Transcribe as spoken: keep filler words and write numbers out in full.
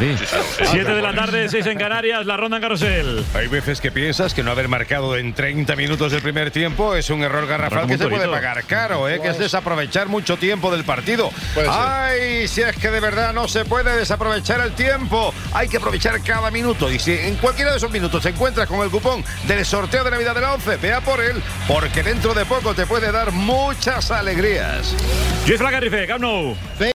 Madrid. Sí, sí. siete de la tarde, seis en Canarias, la ronda en Carrusel. Hay veces que piensas que no haber marcado en treinta minutos del primer tiempo es un error garrafal que se puede pagar caro, ¿eh? Que es desaprovechar mucho tiempo del partido. Ay, si es que de verdad no se puede desaprovechar el tiempo. Hay que aprovechar cada minuto. Y si en cualquiera de esos minutos te encuentras con el cupón del sorteo de Navidad de la once, vea por él, porque dentro de poco te puede dar muchas alegrías. Lluís Flacarrife, Camp Nou.